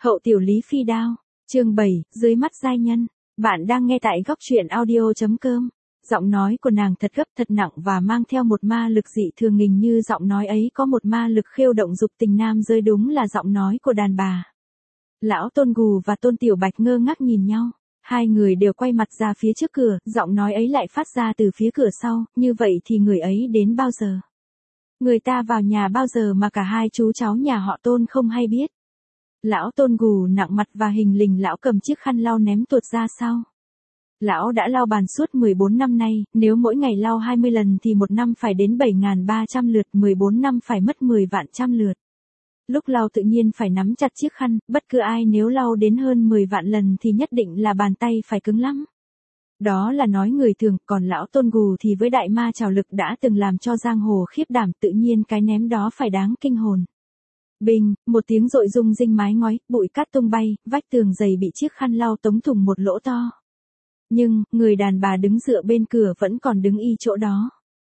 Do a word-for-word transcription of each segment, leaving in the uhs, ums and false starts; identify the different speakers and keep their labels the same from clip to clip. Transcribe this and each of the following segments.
Speaker 1: Hậu tiểu Lý Phi Đao, chương bảy, dưới mắt giai nhân. Bạn đang nghe tại góc truyện audio.com. Giọng nói của nàng thật gấp thật nặng và mang theo một ma lực dị thường, hình như giọng nói ấy có một ma lực khiêu động dục tình nam giới, đúng là giọng nói của đàn bà. Lão Tôn Gù và Tôn Tiểu Bạch ngơ ngác nhìn nhau. Hai người đều quay mặt ra phía trước cửa, giọng nói ấy lại phát ra từ phía cửa sau, như vậy thì người ấy đến bao giờ? Người ta vào nhà bao giờ mà cả hai chú cháu nhà họ Tôn không hay biết? Lão Tôn Gù nặng mặt và hình lình lão cầm chiếc khăn lau ném tuột ra sau. Lão đã lau bàn suốt mười bốn năm nay, nếu mỗi ngày lau hai mươi lần thì một năm phải đến bảy nghìn ba trăm lượt, mười bốn năm phải mất mười vạn trăm lượt. Lúc lau tự nhiên phải nắm chặt chiếc khăn, bất cứ ai nếu lau đến hơn mười vạn lần thì nhất định là bàn tay phải cứng lắm. Đó là nói người thường, còn lão Tôn Gù thì với đại ma trảo lực đã từng làm cho giang hồ khiếp đảm, tự nhiên cái ném đó phải đáng kinh hồn. Bình, một tiếng rội rung rinh mái ngói, bụi cát tung bay, vách tường dày bị chiếc khăn lau tống thủng một lỗ to. Nhưng, người đàn bà đứng dựa bên cửa vẫn còn đứng y chỗ đó.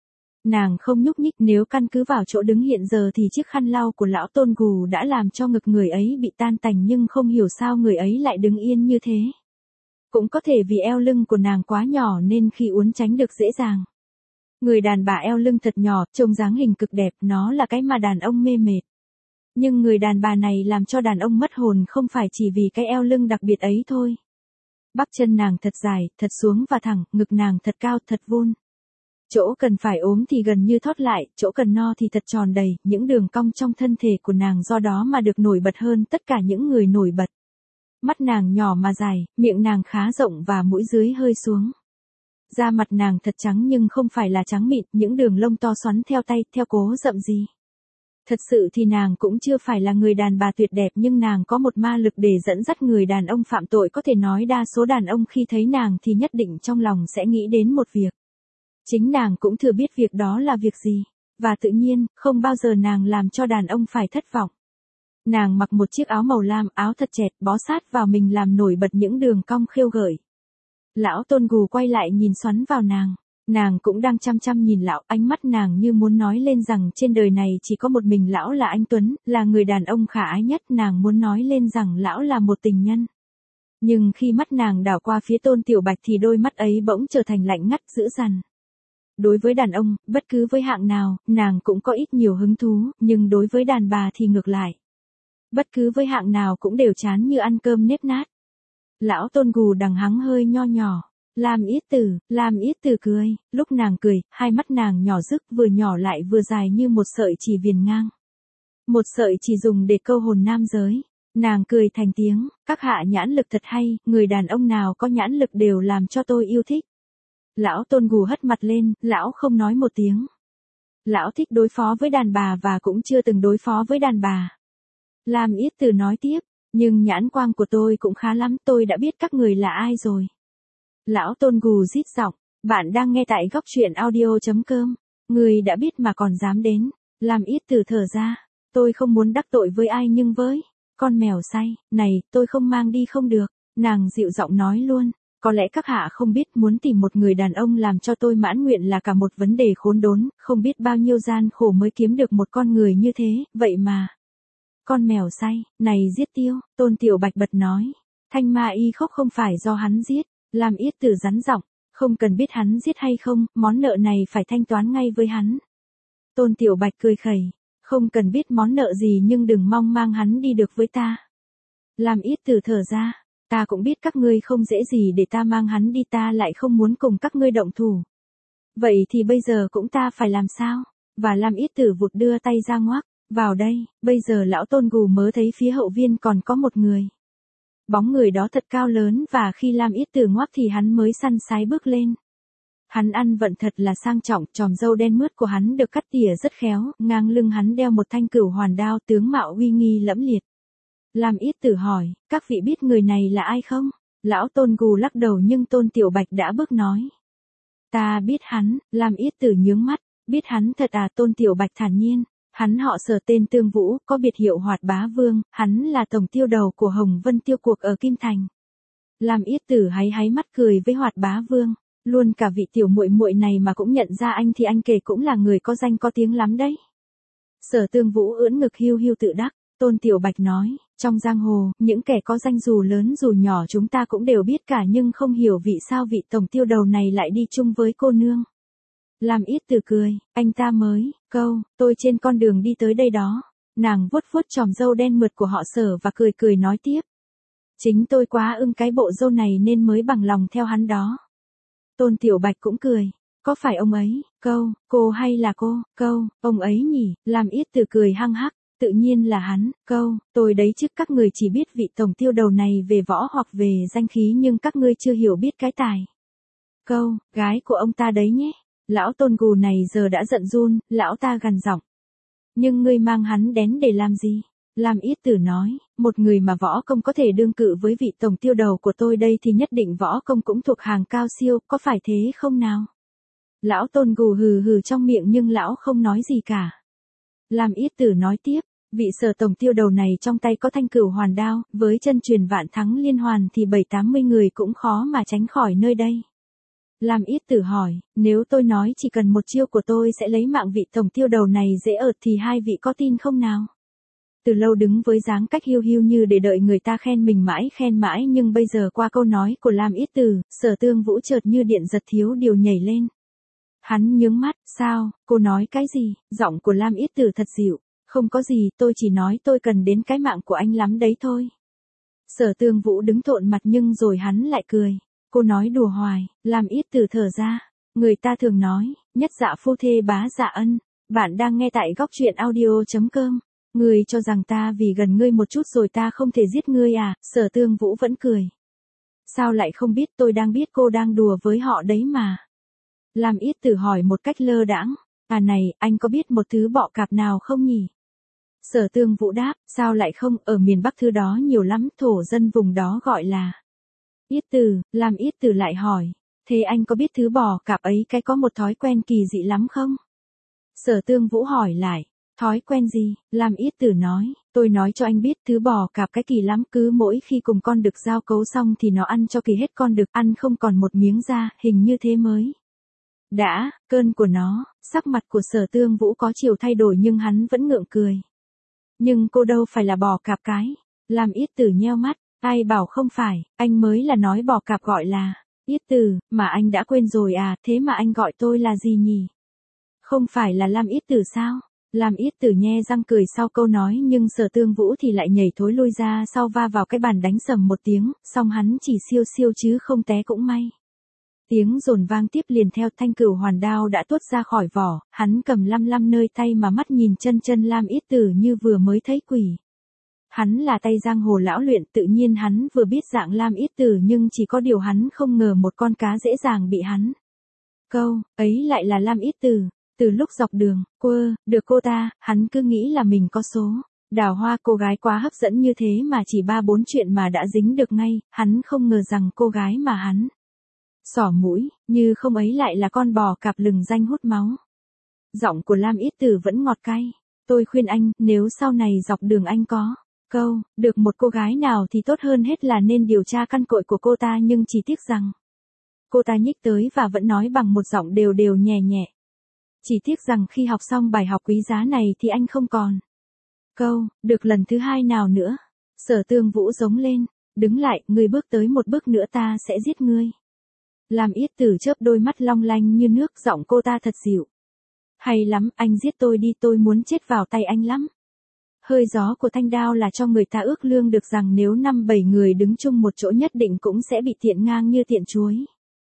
Speaker 1: Nàng không nhúc nhích, nếu căn cứ vào chỗ đứng hiện giờ thì chiếc khăn lau của lão Tôn Gù đã làm cho ngực người ấy bị tan tành, nhưng không hiểu sao người ấy lại đứng yên như thế. Cũng có thể vì eo lưng của nàng quá nhỏ nên khi uốn tránh được dễ dàng. Người đàn bà eo lưng thật nhỏ, trông dáng hình cực đẹp, nó là cái mà đàn ông mê mệt. Nhưng người đàn bà này làm cho đàn ông mất hồn không phải chỉ vì cái eo lưng đặc biệt ấy thôi. Bắp chân nàng thật dài, thật xuống và thẳng, ngực nàng thật cao, thật vuông. Chỗ cần phải ốm thì gần như thót lại, chỗ cần no thì thật tròn đầy, những đường cong trong thân thể của nàng do đó mà được nổi bật hơn tất cả những người nổi bật. Mắt nàng nhỏ mà dài, miệng nàng khá rộng và mũi dưới hơi xuống. Da mặt nàng thật trắng nhưng không phải là trắng mịn, những đường lông to xoắn theo tay, theo cố rậm gì. Thật sự thì nàng cũng chưa phải là người đàn bà tuyệt đẹp, nhưng nàng có một ma lực để dẫn dắt người đàn ông phạm tội, có thể nói đa số đàn ông khi thấy nàng thì nhất định trong lòng sẽ nghĩ đến một việc. Chính nàng cũng thừa biết việc đó là việc gì, và tự nhiên, không bao giờ nàng làm cho đàn ông phải thất vọng. Nàng mặc một chiếc áo màu lam, áo thật chẹt, bó sát vào mình làm nổi bật những đường cong khiêu gợi. Lão Tôn Gù quay lại nhìn xoắn vào nàng. Nàng cũng đang chăm chăm nhìn lão, ánh mắt nàng như muốn nói lên rằng trên đời này chỉ có một mình lão là anh Tuấn, là người đàn ông khả ái nhất, nàng muốn nói lên rằng lão là một tình nhân. Nhưng khi mắt nàng đảo qua phía Tôn Tiểu Bạch thì đôi mắt ấy bỗng trở thành lạnh ngắt dữ dằn. Đối với đàn ông, bất cứ với hạng nào, nàng cũng có ít nhiều hứng thú, nhưng đối với đàn bà thì ngược lại. Bất cứ với hạng nào cũng đều chán như ăn cơm nếp nát. Lão Tôn Gù đằng hắng hơi nho nhỏ. Lam Yết Tử, Lam Yết Tử cười, lúc nàng cười, hai mắt nàng nhỏ rức, vừa nhỏ lại vừa dài như một sợi chỉ viền ngang. Một sợi chỉ dùng để câu hồn nam giới. Nàng cười thành tiếng, các hạ nhãn lực thật hay, người đàn ông nào có nhãn lực đều làm cho tôi yêu thích. Lão Tôn Gù hất mặt lên, lão không nói một tiếng. Lão thích đối phó với đàn bà và cũng chưa từng đối phó với đàn bà. Lam Yết Tử nói tiếp, nhưng nhãn quang của tôi cũng khá lắm, tôi đã biết các người là ai rồi. Lão Tôn Gù rít giọng, bạn đang nghe tại góc truyện audio.com, người đã biết mà còn dám đến. Lam Yết Tử thở ra, tôi không muốn đắc tội với ai nhưng với con mèo say này, tôi không mang đi không được. Nàng dịu giọng nói luôn, có lẽ các hạ không biết, muốn tìm một người đàn ông làm cho tôi mãn nguyện là cả một vấn đề khốn đốn, không biết bao nhiêu gian khổ mới kiếm được một con người như thế, vậy mà. Con mèo say, này giết tiêu, Tôn Tiểu Bạch bật nói, thanh ma y khóc không phải do hắn giết. Lam Yết Tử rắn giọng, không cần biết hắn giết hay không, món nợ này phải thanh toán ngay với hắn. Tôn Tiểu Bạch cười khẩy, không cần biết món nợ gì nhưng đừng mong mang hắn đi được với ta. Lam Yết Tử thở ra, ta cũng biết các ngươi không dễ gì để ta mang hắn đi, ta lại không muốn cùng các ngươi động thủ. Vậy thì bây giờ cũng ta phải làm sao? Và Lam Yết Tử vụt đưa tay ra ngoác, vào đây, bây giờ lão Tôn Gù mới thấy phía hậu viên còn có một người. Bóng người đó thật cao lớn và khi Lam Yết Tử ngoác thì hắn mới săn sái bước lên. Hắn ăn vận thật là sang trọng, chòm râu đen mướt của hắn được cắt tỉa rất khéo, ngang lưng hắn đeo một thanh cửu hoàn đao, tướng mạo uy nghi lẫm liệt. Lam Yết Tử hỏi, các vị biết người này là ai không? Lão Tôn Gù lắc đầu nhưng Tôn Tiểu Bạch đã bước nói. Ta biết hắn. Lam Yết Tử nhướng mắt, biết hắn thật à? Tôn Tiểu Bạch thản nhiên. Hắn họ Sở, tên Tương Vũ, có biệt hiệu Hoạt Bá Vương, hắn là tổng tiêu đầu của Hồng Vân Tiêu Cuộc ở Kim Thành. Lam Yết Tử háy háy mắt cười với Hoạt Bá Vương, luôn cả vị tiểu muội muội này mà cũng nhận ra anh thì anh kể cũng là người có danh có tiếng lắm đấy. Sở Tương Vũ ưỡn ngực hiu hiu tự đắc, Tôn Tiểu Bạch nói, Trong giang hồ, những kẻ có danh dù lớn dù nhỏ chúng ta cũng đều biết cả nhưng không hiểu vì sao vị tổng tiêu đầu này lại đi chung với cô nương. Lam Yết Tử cười, anh ta mới, câu, tôi trên con đường đi tới đây đó. Nàng vuốt vuốt chòm râu đen mượt của họ Sở và cười cười nói tiếp. Chính tôi quá ưng cái bộ râu này nên mới bằng lòng theo hắn đó. Tôn Tiểu Bạch cũng cười. Có phải ông ấy, câu, cô hay là cô, câu, ông ấy nhỉ, Lam Yết Tử cười hăng hắc, tự nhiên là hắn, câu, tôi đấy chứ các người chỉ biết vị tổng tiêu đầu này về võ hoặc về danh khí nhưng các ngươi chưa hiểu biết cái tài. Câu, gái của ông ta đấy nhé, lão Tôn Gù này giờ đã giận run, lão ta gằn giọng. Nhưng ngươi mang hắn đến để làm gì? Lam Yết Tử nói, một người mà võ công có thể đương cự với vị tổng tiêu đầu của tôi đây thì nhất định võ công cũng thuộc hàng cao siêu, có phải thế không nào? Lão Tôn Gù hừ hừ trong miệng nhưng lão không nói gì cả. Lam Yết Tử nói tiếp, vị Sở tổng tiêu đầu này trong tay có thanh cửu hoàn đao, với chân truyền vạn thắng liên hoàn thì bảy tám mươi người cũng khó mà tránh khỏi nơi đây. Lam Yết Tử hỏi, nếu tôi nói chỉ cần một chiêu của tôi sẽ lấy mạng vị tổng tiêu đầu này dễ ợt thì hai vị có tin không nào? Từ lâu đứng với dáng cách hiu hiu như để đợi người ta khen mình mãi khen mãi nhưng bây giờ qua câu nói của Lam Yết Tử, Sở Tương Vũ chợt như điện giật thiếu điều nhảy lên. Hắn nhướng mắt, sao, cô nói cái gì, giọng của Lam Yết Tử thật dịu, không có gì, tôi chỉ nói tôi cần đến cái mạng của anh lắm đấy thôi. Sở Tương Vũ đứng thộn mặt nhưng rồi hắn lại cười, cô nói đùa hoài, Lam Yết Tử thở ra, người ta thường nói, nhất dạ phu thê bá dạ ân, bạn đang nghe tại góc truyện audio.com, người cho rằng ta vì gần ngươi một chút rồi ta không thể giết ngươi à, Sở Tương Vũ vẫn cười. Sao lại không biết tôi đang biết cô đang đùa với họ đấy mà. Lam Yết Tử hỏi một cách lơ đãng, à này, anh có biết một thứ bọ cạp nào không nhỉ? Sở Tương Vũ đáp, sao lại không, ở miền Bắc thứ đó nhiều lắm, thổ dân vùng đó gọi là. Yết Tử, Lam Yết Tử lại hỏi, thế anh có biết thứ bò cạp ấy cái có một thói quen kỳ dị lắm không? Sở Tương Vũ hỏi lại, thói quen gì? Lam Yết Tử nói, tôi nói cho anh biết thứ bò cạp cái kỳ lắm, cứ mỗi khi cùng con đực giao cấu xong thì nó ăn cho kỳ hết con đực, ăn không còn một miếng da, hình như thế mới. Đã, cơn của nó, sắc mặt của Sở Tương Vũ có chiều thay đổi nhưng hắn vẫn ngượng cười. Nhưng cô đâu phải là bò cạp cái. Lam Yết Tử nheo mắt, ai bảo không phải, anh mới là nói bò cạp gọi là. Yết Tử, mà anh đã quên rồi à, thế mà anh gọi tôi là gì nhỉ? Không phải là Lam Yết Tử sao? Lam Yết Tử nhe răng cười sau câu nói nhưng Sở Tương Vũ thì lại nhảy thối lui ra sau va vào cái bàn đánh sầm một tiếng, song hắn chỉ siêu siêu chứ không té cũng may. Tiếng rồn vang tiếp liền theo, thanh cửu hoàn đao đã tuốt ra khỏi vỏ, hắn cầm lăm lăm nơi tay mà mắt nhìn chân chân Lam Yết Tử như vừa mới thấy quỷ. Hắn là tay giang hồ lão luyện, tự nhiên hắn vừa biết dạng Lam Yết Tử nhưng chỉ có điều hắn không ngờ một con cá dễ dàng bị hắn. Câu, ấy lại là Lam Yết Tử, từ lúc dọc đường, quơ, được cô ta, hắn cứ nghĩ là mình có số. Đào hoa cô gái quá hấp dẫn như thế mà chỉ ba bốn chuyện mà đã dính được ngay, hắn không ngờ rằng cô gái mà hắn xỏ mũi, như không ấy lại là con bò cạp lừng danh hút máu. Giọng của Lam Yết Tử vẫn ngọt cay. Tôi khuyên anh, nếu sau này dọc đường anh có, câu, được một cô gái nào thì tốt hơn hết là nên điều tra căn cội của cô ta nhưng chỉ tiếc rằng. Cô ta nhích tới và vẫn nói bằng một giọng đều đều nhẹ nhẹ. Chỉ tiếc rằng khi học xong bài học quý giá này thì anh không còn. Câu, được lần thứ hai nào nữa. Sở Tương Vũ giống lên, đứng lại, ngươi bước tới một bước nữa ta sẽ giết ngươi. Lam Yết Tử chớp đôi mắt long lanh như nước, giọng cô ta thật dịu. Hay lắm, anh giết tôi đi, tôi muốn chết vào tay anh lắm. Hơi gió của thanh đao là cho người ta ước lương được rằng nếu năm bảy người đứng chung một chỗ nhất định cũng sẽ bị tiện ngang như tiện chuối.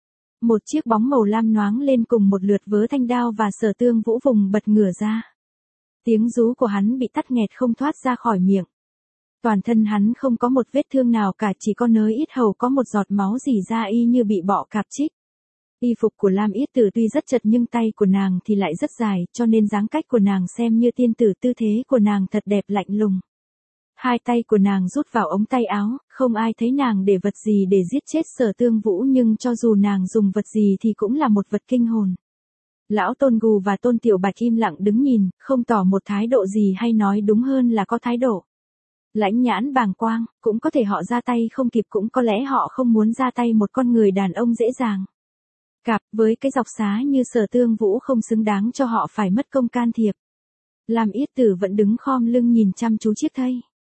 Speaker 1: Một chiếc bóng màu lam nhoáng lên cùng một lượt vớ thanh đao và Sở Tương Vũ vùng bật ngửa ra. Tiếng rú của hắn bị tắt nghẹt không thoát ra khỏi miệng. Toàn thân hắn không có một vết thương nào cả, chỉ có nới yết hầu có một giọt máu rỉ ra y như bị bọ cạp chích. Y phục của Lam Yết Tử tuy rất chật nhưng tay của nàng thì lại rất dài, cho nên dáng cách của nàng xem như tiên tử, tư thế của nàng thật đẹp lạnh lùng. Hai tay của nàng rút vào ống tay áo, không ai thấy nàng để vật gì để giết chết Sở Tương Vũ nhưng cho dù nàng dùng vật gì thì cũng là một vật kinh hồn. Lão Tôn Gù và Tôn Tiểu Bạch im lặng đứng nhìn, không tỏ một thái độ gì hay nói đúng hơn là có thái độ. Lãnh nhãn bàng quang, cũng có thể họ ra tay không kịp, cũng có lẽ họ không muốn ra tay một con người đàn ông dễ dàng. Cạp, với cái dọc xá như Sở Tương Vũ không xứng đáng cho họ phải mất công can thiệp. Lam Yết Tử vẫn đứng khom lưng nhìn chăm chú chiếc thây.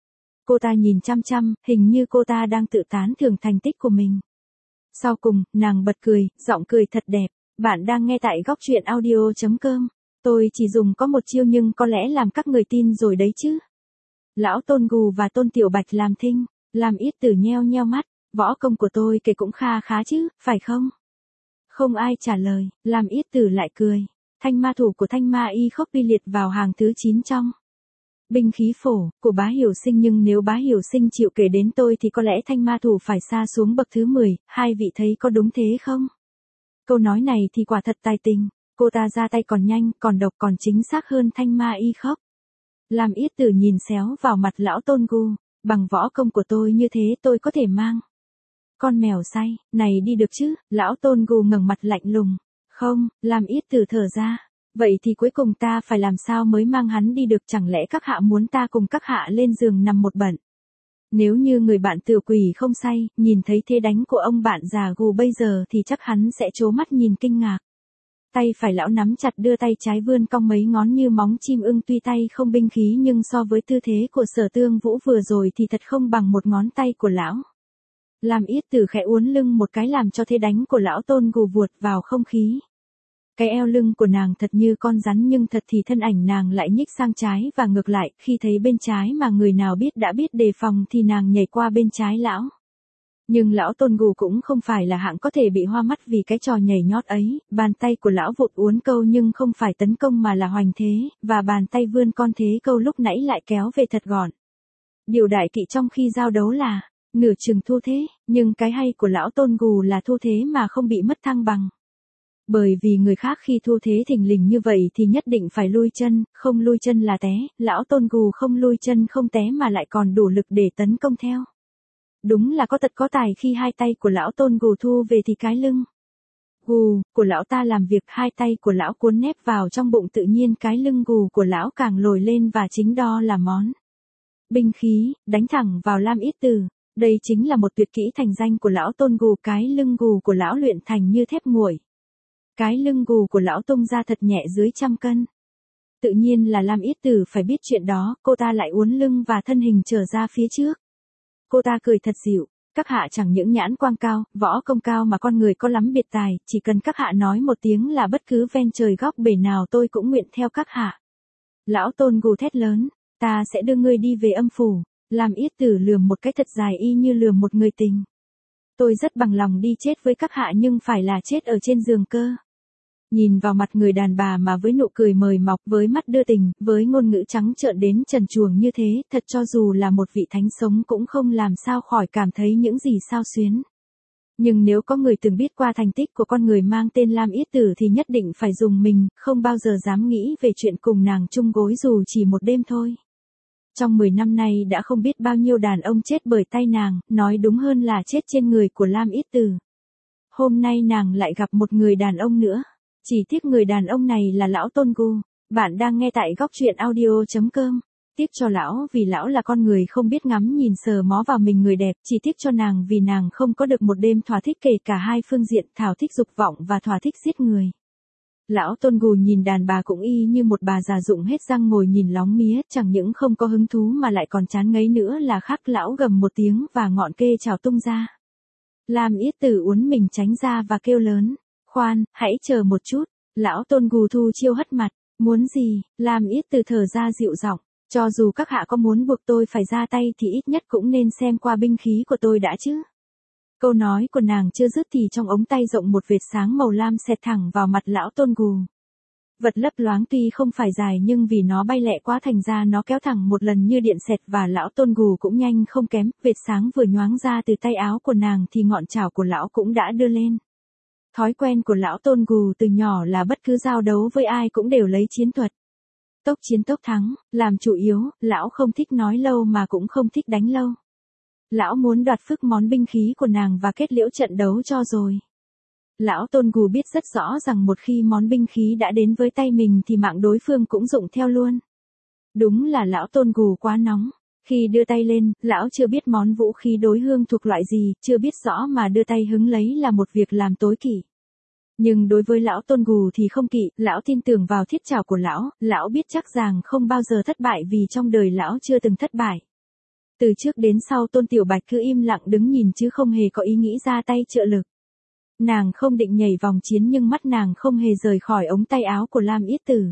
Speaker 1: Cô ta nhìn chăm chăm, hình như cô ta đang tự tán thưởng thành tích của mình. Sau cùng, nàng bật cười, giọng cười thật đẹp. Bạn đang nghe tại góc truyện audio.com. Tôi chỉ dùng có một chiêu nhưng có lẽ làm các người tin rồi đấy chứ. Lão Tôn Gù và Tôn Tiểu Bạch làm thinh, làm Yết Tử nheo nheo mắt. Võ công của tôi kể cũng kha khá chứ, phải không? Không ai trả lời, làm Yết Tử lại cười. Thanh ma thủ của Thanh Ma Y Khốc bị liệt vào hàng thứ chín trong binh khí phổ của Bá Hiểu Sinh, nhưng nếu Bá Hiểu Sinh chịu kể đến tôi thì có lẽ thanh ma thủ phải xa xuống bậc thứ mười, hai vị thấy có đúng thế không? Câu nói này thì quả thật tài tình, cô ta ra tay còn nhanh, còn độc, còn chính xác hơn Thanh Ma Y Khốc. Làm Yết Tử nhìn xéo vào mặt lão Tôn Gù, bằng võ công của tôi như thế tôi có thể mang con mèo say này đi được chứ? Lão Tôn Gù ngẩng mặt lạnh lùng. Không, làm Yết Tử thở ra. Vậy thì cuối cùng ta phải làm sao mới mang hắn đi được, chẳng lẽ các hạ muốn ta cùng các hạ lên giường nằm một bận? Nếu như người bạn Tiểu Quỷ không say, nhìn thấy thế đánh của ông bạn già Gù bây giờ thì chắc hắn sẽ trố mắt nhìn kinh ngạc. Tay phải lão nắm chặt, đưa tay trái vươn cong mấy ngón như móng chim ưng, tuy tay không binh khí nhưng so với tư thế của Sở Tương Vũ vừa rồi thì thật không bằng một ngón tay của lão. Làm Yết Tử khẽ uốn lưng một cái làm cho thế đánh của lão Tôn Gù vuột vào không khí. Cái eo lưng của nàng thật như con rắn, nhưng thật thì thân ảnh nàng lại nhích sang trái và ngược lại, khi thấy bên trái mà người nào biết đã biết đề phòng thì nàng nhảy qua bên trái lão. Nhưng lão Tôn Gù cũng không phải là hạng có thể bị hoa mắt vì cái trò nhảy nhót ấy, bàn tay của lão vụt uốn câu nhưng không phải tấn công mà là hoành thế, và bàn tay vươn con thế câu lúc nãy lại kéo về thật gọn. Điều đại kỵ trong khi giao đấu là nửa chừng thu thế, nhưng cái hay của lão Tôn Gù là thu thế mà không bị mất thăng bằng. Bởi vì người khác khi thu thế thình lình như vậy thì nhất định phải lui chân, không lui chân là té, lão Tôn Gù không lui chân không té mà lại còn đủ lực để tấn công theo. Đúng là có tật có tài khi hai tay của lão Tôn Gù thu về thì cái lưng gù của lão ta làm việc, hai tay của lão cuốn nép vào trong bụng, tự nhiên cái lưng gù của lão càng lồi lên và chính đo là món binh khí, đánh thẳng vào Lam Yết Tử. Đây chính là một tuyệt kỹ thành danh của lão Tôn Gù, cái lưng gù của lão luyện thành như thép nguội. Cái lưng gù của lão tung ra thật nhẹ dưới trăm cân. Tự nhiên là Lam Yết Tử phải biết chuyện đó, cô ta lại uốn lưng và thân hình trở ra phía trước. Cô ta cười thật dịu, các hạ chẳng những nhãn quang cao, võ công cao mà con người có lắm biệt tài, chỉ cần các hạ nói một tiếng là bất cứ ven trời góc bể nào tôi cũng nguyện theo các hạ. Lão Tôn Gù thét lớn, ta sẽ đưa ngươi đi về âm phủ. Lam Yết Tử lườm một cái thật dài y như lườm một người tình. Tôi rất bằng lòng đi chết với các hạ nhưng phải là chết ở trên giường cơ. Nhìn vào mặt người đàn bà mà với nụ cười mời mọc, với mắt đưa tình, với ngôn ngữ trắng trợn đến trần truồng như thế, thật cho dù là một vị thánh sống cũng không làm sao khỏi cảm thấy những gì xao xuyến. Nhưng nếu có người từng biết qua thành tích của con người mang tên Lam Yết Tử thì nhất định phải dùng mình, không bao giờ dám nghĩ về chuyện cùng nàng chung gối dù chỉ một đêm thôi. Trong mười năm nay đã không biết bao nhiêu đàn ông chết bởi tay nàng, nói đúng hơn là chết trên người của Lam Yết Tử. Hôm nay nàng lại gặp một người đàn ông nữa. Chỉ tiếc người đàn ông này là lão Tôn Gù. Bạn đang nghe tại góc truyện audio.com. Tiếc cho lão vì lão là con người không biết ngắm nhìn sờ mó vào mình người đẹp. Chỉ tiếc cho nàng vì nàng không có được một đêm thỏa thích kể cả hai phương diện, thỏa thích dục vọng và thỏa thích giết người. Lão Tôn Gù nhìn đàn bà cũng y như một bà già rụng hết răng ngồi nhìn lóng mía, chẳng những không có hứng thú mà lại còn chán ngấy nữa là khác. Lão gầm một tiếng và ngọn kê trào tung ra. Lam Yết Tử uốn mình tránh ra và kêu lớn. Khoan, hãy chờ một chút. Lão Tôn Gù thu chiêu hất mặt. Muốn gì? Lam Yết Tử thở ra dịu giọng. Cho dù các hạ có muốn buộc tôi phải ra tay thì ít nhất cũng nên xem qua binh khí của tôi đã chứ. Câu nói của nàng chưa dứt thì trong ống tay rộng một vệt sáng màu lam xẹt thẳng vào mặt lão Tôn Gù. Vật lấp loáng tuy không phải dài nhưng vì nó bay lẹ quá thành ra nó kéo thẳng một lần như điện xẹt, và lão Tôn Gù cũng nhanh không kém, vệt sáng vừa nhoáng ra từ tay áo của nàng thì ngọn chảo của lão cũng đã đưa lên. Thói quen của lão Tôn Gù từ nhỏ là bất cứ giao đấu với ai cũng đều lấy chiến thuật. Tốc chiến tốc thắng, làm chủ yếu, lão không thích nói lâu mà cũng không thích đánh lâu. Lão muốn đoạt phức món binh khí của nàng và kết liễu trận đấu cho rồi. Lão Tôn Gù biết rất rõ rằng một khi món binh khí đã đến với tay mình thì mạng đối phương cũng dụng theo luôn. Đúng là lão Tôn Gù quá nóng. Khi đưa tay lên, lão chưa biết món vũ khí đối hương thuộc loại gì, chưa biết rõ mà đưa tay hứng lấy là một việc làm tối kỵ. Nhưng đối với lão Tôn Gù thì không kỵ, lão tin tưởng vào thiết trảo của lão, lão biết chắc rằng không bao giờ thất bại vì trong đời lão chưa từng thất bại. Từ trước đến sau Tôn Tiểu Bạch cứ im lặng đứng nhìn chứ không hề có ý nghĩ ra tay trợ lực. Nàng không định nhảy vòng chiến nhưng mắt nàng không hề rời khỏi ống tay áo của Lam Yết Tử.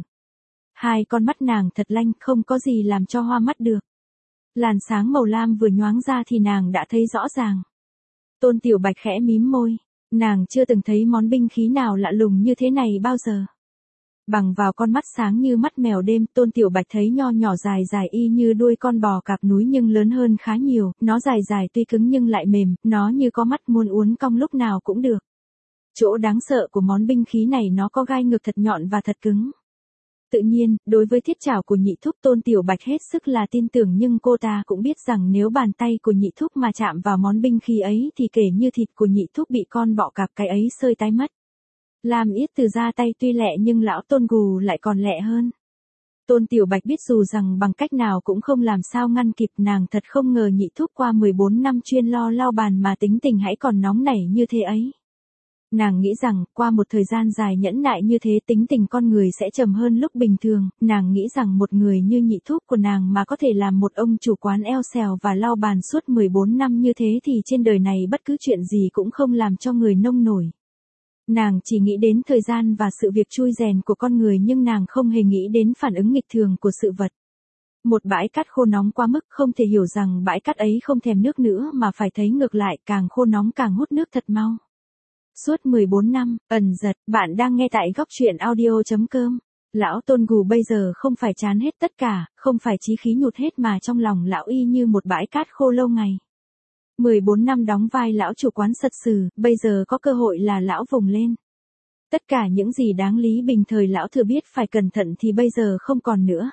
Speaker 1: Hai con mắt nàng thật lanh, không có gì làm cho hoa mắt được. Làn sáng màu lam vừa nhoáng ra thì nàng đã thấy rõ ràng. Tôn Tiểu Bạch khẽ mím môi, nàng chưa từng thấy món binh khí nào lạ lùng như thế này bao giờ. Bằng vào con mắt sáng như mắt mèo đêm, Tôn Tiểu Bạch thấy nho nhỏ dài dài y như đuôi con bò cạp núi nhưng lớn hơn khá nhiều, nó dài dài tuy cứng nhưng lại mềm, nó như có mắt muốn uốn cong lúc nào cũng được. Chỗ đáng sợ của món binh khí này nó có gai ngược thật nhọn và thật cứng. Tự nhiên, đối với thiết trảo của Nhị Thúc Tôn Tiểu Bạch hết sức là tin tưởng nhưng cô ta cũng biết rằng nếu bàn tay của Nhị Thúc mà chạm vào món binh khí ấy thì kể như thịt của Nhị Thúc bị con bọ cạp cái ấy xơi tái mất. Lam Yết Từ ra tay tuy lẹ nhưng lão Tôn Gù lại còn lẹ hơn. Tôn Tiểu Bạch biết dù rằng bằng cách nào cũng không làm sao ngăn kịp, nàng thật không ngờ Nhị Thúc qua mười bốn năm chuyên lo lau bàn mà tính tình hãy còn nóng nảy như thế ấy. Nàng nghĩ rằng, qua một thời gian dài nhẫn nại như thế tính tình con người sẽ trầm hơn lúc bình thường, nàng nghĩ rằng một người như Nhị Thúc của nàng mà có thể làm một ông chủ quán eo xèo và lau bàn suốt mười bốn năm như thế thì trên đời này bất cứ chuyện gì cũng không làm cho người nông nổi. Nàng chỉ nghĩ đến thời gian và sự việc chui rèn của con người nhưng nàng không hề nghĩ đến phản ứng nghịch thường của sự vật. Một bãi cát khô nóng quá mức, không thể hiểu rằng bãi cát ấy không thèm nước nữa mà phải thấy ngược lại, càng khô nóng càng hút nước thật mau. Suốt mười bốn năm, ẩn giật, bạn đang nghe tại góc truyện audio chấm com. Lão Tôn Gù bây giờ không phải chán hết tất cả, không phải chí khí nhụt hết mà trong lòng lão y như một bãi cát khô lâu ngày. mười bốn năm đóng vai lão chủ quán sật sừ, bây giờ có cơ hội là lão vùng lên. Tất cả những gì đáng lý bình thời lão thừa biết phải cẩn thận thì bây giờ không còn nữa.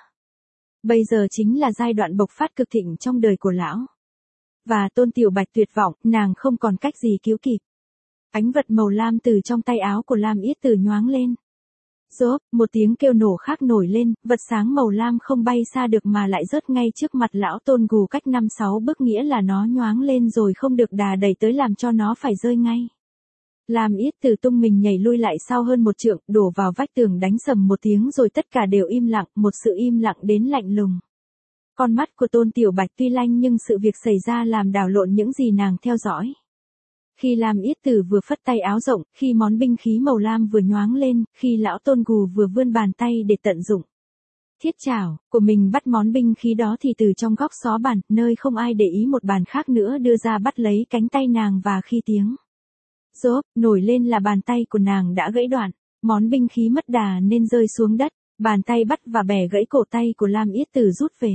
Speaker 1: Bây giờ chính là giai đoạn bộc phát cực thịnh trong đời của lão. Và Tôn Tiểu Bạch tuyệt vọng, nàng không còn cách gì cứu kịp. Ánh vật màu lam từ trong tay áo của Lam Yết Tử nhoáng lên. Rốp, một tiếng kêu nổ khác nổi lên, vật sáng màu lam không bay xa được mà lại rớt ngay trước mặt lão Tôn Gù cách năm sáu bước, nghĩa là nó nhoáng lên rồi không được đà đẩy tới làm cho nó phải rơi ngay. Lam Yết Tử tung mình nhảy lui lại sau hơn một trượng, đổ vào vách tường đánh sầm một tiếng rồi tất cả đều im lặng, một sự im lặng đến lạnh lùng. Con mắt của Tôn Tiểu Bạch tuy lanh nhưng sự việc xảy ra làm đảo lộn những gì nàng theo dõi. Khi Lam Yết Tử vừa phất tay áo rộng, khi món binh khí màu lam vừa nhoáng lên, khi lão Tôn Gù vừa vươn bàn tay để tận dụng thiết chảo của mình bắt món binh khí đó thì từ trong góc xó bàn, nơi không ai để ý một bàn khác nữa đưa ra bắt lấy cánh tay nàng và khi tiếng rốp nổi lên là bàn tay của nàng đã gãy đoạn, món binh khí mất đà nên rơi xuống đất, bàn tay bắt và bẻ gãy cổ tay của Lam Yết Tử rút về.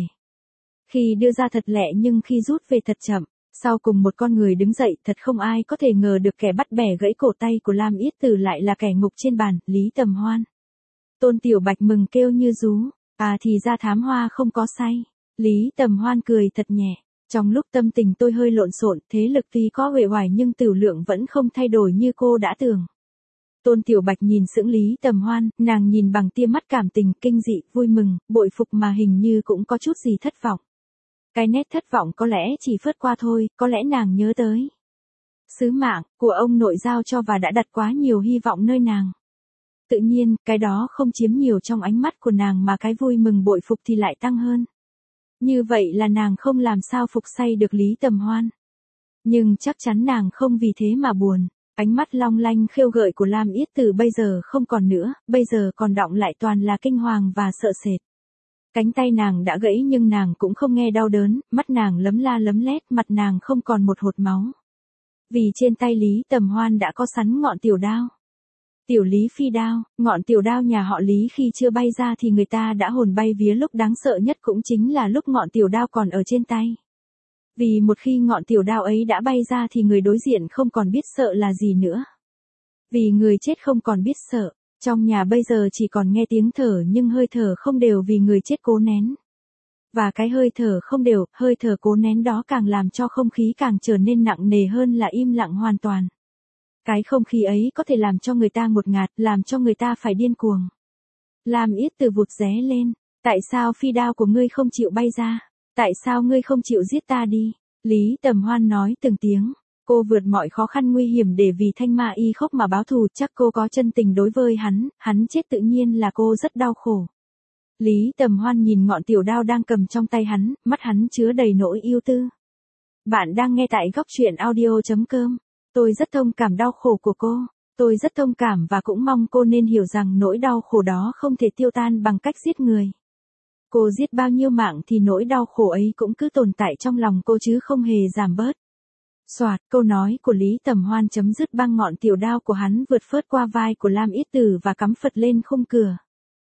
Speaker 1: Khi đưa ra thật lẹ nhưng khi rút về thật chậm. Sau cùng một con người đứng dậy, thật không ai có thể ngờ được kẻ bắt bẻ gãy cổ tay của Lam Yết Tử lại là kẻ ngục trên bàn, Lý Tầm Hoan. Tôn Tiểu Bạch mừng kêu như rú, à thì ra thám hoa không có say. Lý Tầm Hoan cười thật nhẹ, trong lúc tâm tình tôi hơi lộn xộn, thế lực tuy có uể oải nhưng tửu lượng vẫn không thay đổi như cô đã tưởng. Tôn Tiểu Bạch nhìn sững Lý Tầm Hoan, nàng nhìn bằng tia mắt cảm tình, kinh dị, vui mừng, bội phục mà hình như cũng có chút gì thất vọng. Cái nét thất vọng có lẽ chỉ phớt qua thôi, có lẽ nàng nhớ tới sứ mạng của ông nội giao cho và đã đặt quá nhiều hy vọng nơi nàng. Tự nhiên, cái đó không chiếm nhiều trong ánh mắt của nàng mà cái vui mừng bội phục thì lại tăng hơn. Như vậy là nàng không làm sao phục say được Lý Tầm Hoan. Nhưng chắc chắn nàng không vì thế mà buồn. Ánh mắt long lanh khêu gợi của Lam Yết Tử bây giờ không còn nữa, bây giờ còn đọng lại toàn là kinh hoàng và sợ sệt. Cánh tay nàng đã gãy nhưng nàng cũng không nghe đau đớn, mắt nàng lấm la lấm lét, mặt nàng không còn một hột máu. Vì trên tay Lý Tầm Hoan đã có sắn ngọn tiểu đao. Tiểu Lý Phi đao, ngọn tiểu đao nhà họ Lý khi chưa bay ra thì người ta đã hồn bay vía, lúc đáng sợ nhất cũng chính là lúc ngọn tiểu đao còn ở trên tay. Vì một khi ngọn tiểu đao ấy đã bay ra thì người đối diện không còn biết sợ là gì nữa. Vì người chết không còn biết sợ. Trong nhà bây giờ chỉ còn nghe tiếng thở nhưng hơi thở không đều vì người chết cố nén. Và cái hơi thở không đều, hơi thở cố nén đó càng làm cho không khí càng trở nên nặng nề hơn là im lặng hoàn toàn. Cái không khí ấy có thể làm cho người ta ngột ngạt, làm cho người ta phải điên cuồng. Lam Yết Tử vụt ré lên, tại sao phi đao của ngươi không chịu bay ra? Tại sao ngươi không chịu giết ta đi? Lý Tầm Hoan nói từng tiếng. Cô vượt mọi khó khăn nguy hiểm để vì Thanh Ma Y Khốc mà báo thù, chắc cô có chân tình đối với hắn, hắn chết tự nhiên là cô rất đau khổ. Lý Tầm Hoan nhìn ngọn tiểu đao đang cầm trong tay hắn, mắt hắn chứa đầy nỗi yêu tư. Bạn đang nghe tại góc chuyện audio chấm com. Tôi rất thông cảm đau khổ của cô. Tôi rất thông cảm và cũng mong cô nên hiểu rằng nỗi đau khổ đó không thể tiêu tan bằng cách giết người. Cô giết bao nhiêu mạng thì nỗi đau khổ ấy cũng cứ tồn tại trong lòng cô chứ không hề giảm bớt. Soạt, câu nói của Lý Tầm Hoan chấm dứt băng ngọn tiểu đao của hắn vượt phớt qua vai của Lam Yết Tử và cắm phật lên khung cửa.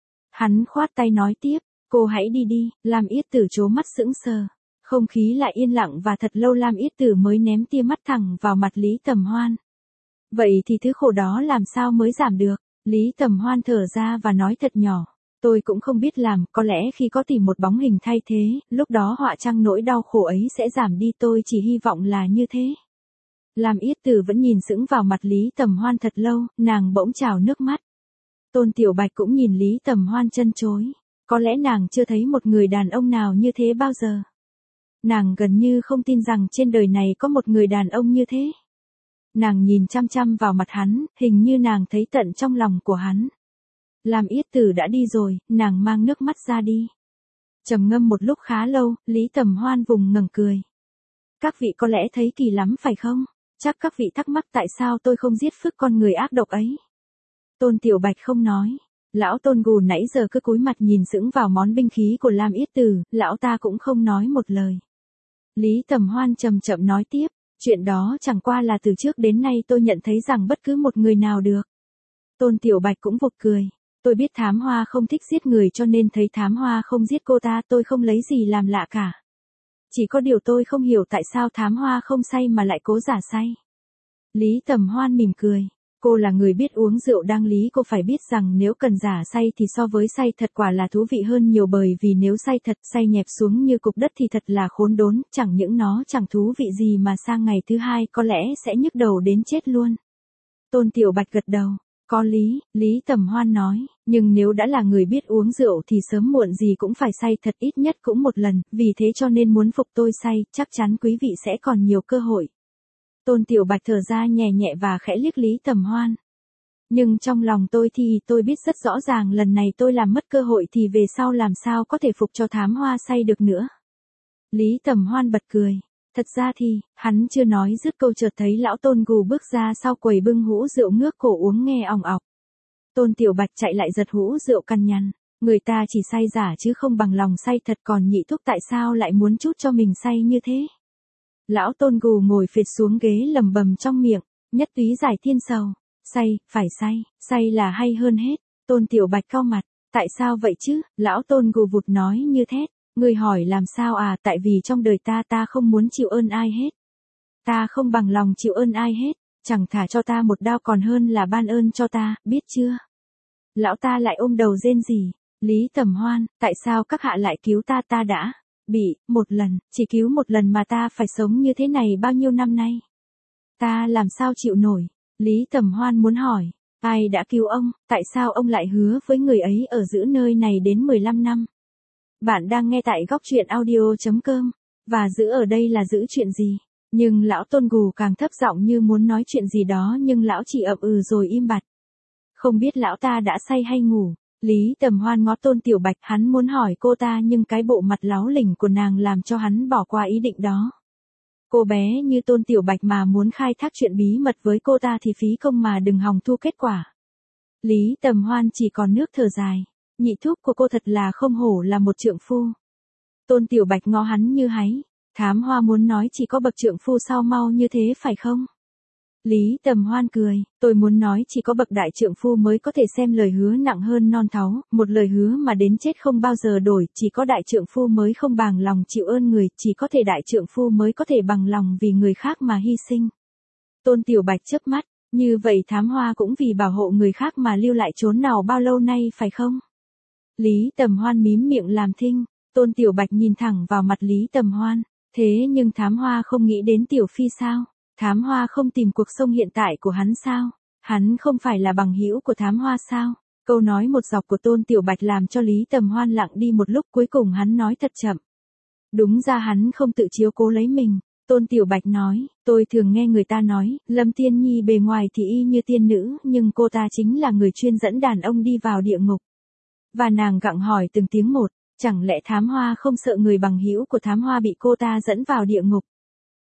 Speaker 1: Hắn khoát tay nói tiếp, cô hãy đi đi. Lam Yết Tử trố mắt sững sờ. Không khí lại yên lặng và thật lâu Lam Yết Tử mới ném tia mắt thẳng vào mặt Lý Tầm Hoan. Vậy thì thứ khổ đó làm sao mới giảm được? Lý Tầm Hoan thở ra và nói thật nhỏ. Tôi cũng không biết làm, có lẽ khi có tìm một bóng hình thay thế, lúc đó họa chăng nỗi đau khổ ấy sẽ giảm đi, tôi chỉ hy vọng là như thế. Lam Yết Tử vẫn nhìn sững vào mặt Lý Tầm Hoan thật lâu, nàng bỗng trào nước mắt. Tôn Tiểu Bạch cũng nhìn Lý Tầm Hoan chân chối. Có lẽ nàng chưa thấy một người đàn ông nào như thế bao giờ. Nàng gần như không tin rằng trên đời này có một người đàn ông như thế. Nàng nhìn chăm chăm vào mặt hắn, hình như nàng thấy tận trong lòng của hắn. Lam Yết Tử đã đi rồi, nàng mang nước mắt ra đi. Trầm ngâm một lúc khá lâu, Lý Tầm Hoan vùng ngẩng cười. Các vị có lẽ thấy kỳ lắm phải không? Chắc các vị thắc mắc tại sao tôi không giết phức con người ác độc ấy. Tôn Tiểu Bạch không nói. Lão Tôn Gù nãy giờ cứ cúi mặt nhìn sững vào món binh khí của Lam Yết Tử, lão ta cũng không nói một lời. Lý Tầm Hoan chậm chậm nói tiếp, chuyện đó chẳng qua là từ trước đến nay tôi nhận thấy rằng bất cứ một người nào được. Tôn Tiểu Bạch cũng vụt cười, tôi biết Thám Hoa không thích giết người cho nên thấy Thám Hoa không giết cô ta tôi không lấy gì làm lạ cả. Chỉ có điều tôi không hiểu tại sao Thám Hoa không say mà lại cố giả say. Lý Tầm Hoan mỉm cười. Cô là người biết uống rượu đáng lý, cô phải biết rằng nếu cần giả say thì so với say thật quả là thú vị hơn nhiều, bởi vì nếu say thật, say nhẹp xuống như cục đất thì thật là khốn đốn, chẳng những nó chẳng thú vị gì mà sang ngày thứ hai có lẽ sẽ nhức đầu đến chết luôn. Tôn Tiểu Bạch gật đầu, có lý. Lý Tầm Hoan nói, nhưng nếu đã là người biết uống rượu thì sớm muộn gì cũng phải say thật, ít nhất cũng một lần, vì thế cho nên muốn phục tôi say, chắc chắn quý vị sẽ còn nhiều cơ hội. Tôn Tiểu Bạch thở ra nhẹ nhẹ và khẽ liếc Lý Tầm Hoan. Nhưng trong lòng tôi thì tôi biết rất rõ ràng lần này tôi làm mất cơ hội thì về sau làm sao có thể phục cho Thám Hoa say được nữa. Lý Tầm Hoan bật cười. Thật ra thì, hắn chưa nói dứt câu chợt thấy lão Tôn Gù bước ra sau quầy bưng hũ rượu ngước cổ uống nghe òng ọc. Tôn Tiểu Bạch chạy lại giật hũ rượu căn nhằn. Người ta chỉ say giả chứ không bằng lòng say thật, còn nhị thúc tại sao lại muốn chút cho mình say như thế? Lão Tôn Gù ngồi phịch xuống ghế lầm bầm trong miệng, nhất túy giải thiên sầu. Say, phải say, say là hay hơn hết. Tôn Tiểu Bạch cau mặt, tại sao vậy chứ? Lão Tôn Gù vụt nói như thét. Người hỏi làm sao à? Tại vì trong đời ta ta không muốn chịu ơn ai hết. Ta không bằng lòng chịu ơn ai hết, chẳng thả cho ta một đao còn hơn là ban ơn cho ta, biết chưa? Lão ta lại ôm đầu rên rỉ. Lý Tầm Hoan, tại sao các hạ lại cứu ta? Ta đã bị, một lần, chỉ cứu một lần mà ta phải sống như thế này bao nhiêu năm nay. Ta làm sao chịu nổi? Lý Tầm Hoan muốn hỏi, ai đã cứu ông, tại sao ông lại hứa với người ấy ở giữ nơi này đến mười lăm năm? Bạn đang nghe tại góc chuyện audio chấm com, và giữ ở đây là giữ chuyện gì? Nhưng lão Tôn Gù càng thấp giọng như muốn nói chuyện gì đó nhưng lão chỉ ậm ừ rồi im bặt. Không biết lão ta đã say hay ngủ. Lý Tầm Hoan ngó Tôn Tiểu Bạch, hắn muốn hỏi cô ta nhưng cái bộ mặt láo lỉnh của nàng làm cho hắn bỏ qua ý định đó. Cô bé như Tôn Tiểu Bạch mà muốn khai thác chuyện bí mật với cô ta thì phí công mà đừng hòng thu kết quả. Lý Tầm Hoan chỉ còn nước thở dài. Nhị thúc của cô thật là không hổ là một trượng phu. Tôn Tiểu Bạch ngó hắn như háy. Thám Hoa muốn nói chỉ có bậc trượng phu sao mau như thế phải không? Lý Tầm Hoan cười, tôi muốn nói chỉ có bậc đại trượng phu mới có thể xem lời hứa nặng hơn non tháo, một lời hứa mà đến chết không bao giờ đổi, chỉ có đại trượng phu mới không bằng lòng chịu ơn người, chỉ có thể đại trượng phu mới có thể bằng lòng vì người khác mà hy sinh. Tôn Tiểu Bạch chớp mắt, như vậy Thám Hoa cũng vì bảo hộ người khác mà lưu lại chốn nào bao lâu nay phải không? Lý Tầm Hoan mím miệng làm thinh. Tôn Tiểu Bạch nhìn thẳng vào mặt Lý Tầm Hoan, thế nhưng Thám Hoa không nghĩ đến Tiểu Phi sao? Thám Hoa không tìm cuộc sống hiện tại của hắn sao? Hắn không phải là bằng hữu của Thám Hoa sao? Câu nói một dọc của Tôn Tiểu Bạch làm cho Lý Tầm Hoan lặng đi một lúc, cuối cùng hắn nói thật chậm. Đúng ra hắn không tự chiếu cố lấy mình. Tôn Tiểu Bạch nói, tôi thường nghe người ta nói, Lâm Tiên Nhi bề ngoài thì y như tiên nữ, nhưng cô ta chính là người chuyên dẫn đàn ông đi vào địa ngục. Và nàng gặng hỏi từng tiếng một, chẳng lẽ Thám Hoa không sợ người bằng hữu của Thám Hoa bị cô ta dẫn vào địa ngục?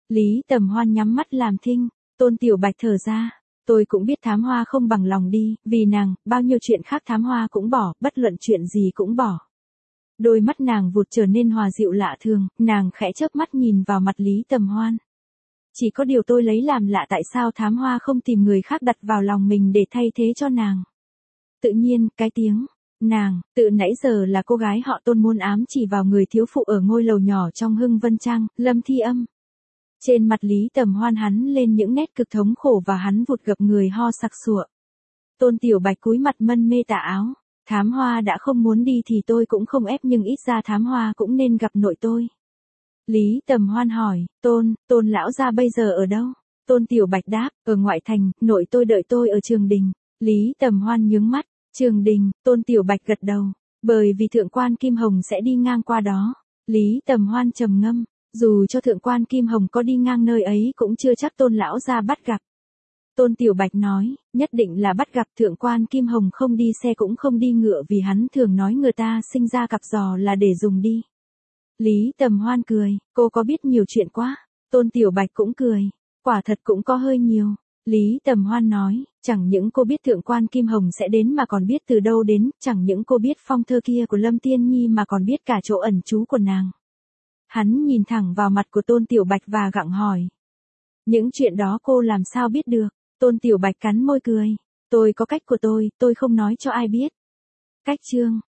Speaker 1: Lý Tầm Hoan nhắm mắt làm thinh, Tôn Tiểu Bạch thở ra. Tôi cũng biết Thám Hoa không bằng lòng đi, vì nàng, bao nhiêu chuyện khác Thám Hoa cũng bỏ, bất luận chuyện gì cũng bỏ. Đôi mắt nàng vụt trở nên hòa dịu lạ thường, nàng khẽ chớp mắt nhìn vào mặt Lý Tầm Hoan. Chỉ có điều tôi lấy làm lạ tại sao Thám Hoa không tìm người khác đặt vào lòng mình để thay thế cho nàng. Tự nhiên, cái tiếng, nàng, tự nãy giờ là cô gái họ Tôn muốn ám chỉ vào người thiếu phụ ở ngôi lầu nhỏ trong Hưng Vân Trang, Lâm Thi Âm. Trên mặt Lý Tầm Hoan hắn lên những nét cực thống khổ và hắn vụt gập người ho sặc sụa. Tôn Tiểu Bạch cúi mặt mân mê tà áo. Thám Hoa đã không muốn đi thì tôi cũng không ép nhưng ít ra Thám Hoa cũng nên gặp nội tôi. Lý Tầm Hoan hỏi, Tôn, Tôn lão gia bây giờ ở đâu? Tôn Tiểu Bạch đáp, ở ngoại thành, nội tôi đợi tôi ở Trường Đình. Lý Tầm Hoan nhướng mắt, Trường Đình, Tôn Tiểu Bạch gật đầu, bởi vì thượng quan Kim Hồng sẽ đi ngang qua đó. Lý Tầm Hoan trầm ngâm, dù cho thượng quan Kim Hồng có đi ngang nơi ấy cũng chưa chắc Tôn lão gia bắt gặp. Tôn Tiểu Bạch nói, nhất định là bắt gặp thượng quan Kim Hồng không đi xe cũng không đi ngựa vì hắn thường nói người ta sinh ra cặp giò là để dùng đi. Lý Tầm Hoan cười, cô có biết nhiều chuyện quá. Tôn Tiểu Bạch cũng cười, quả thật cũng có hơi nhiều. Lý Tầm Hoan nói, chẳng những cô biết thượng quan Kim Hồng sẽ đến mà còn biết từ đâu đến, chẳng những cô biết phong thơ kia của Lâm Tiên Nhi mà còn biết cả chỗ ẩn trú của nàng. Hắn nhìn thẳng vào mặt của Tôn Tiểu Bạch và gặng hỏi. Những chuyện đó cô làm sao biết được? Tôn Tiểu Bạch cắn môi cười. Tôi có cách của tôi, tôi không nói cho ai biết. Cách chương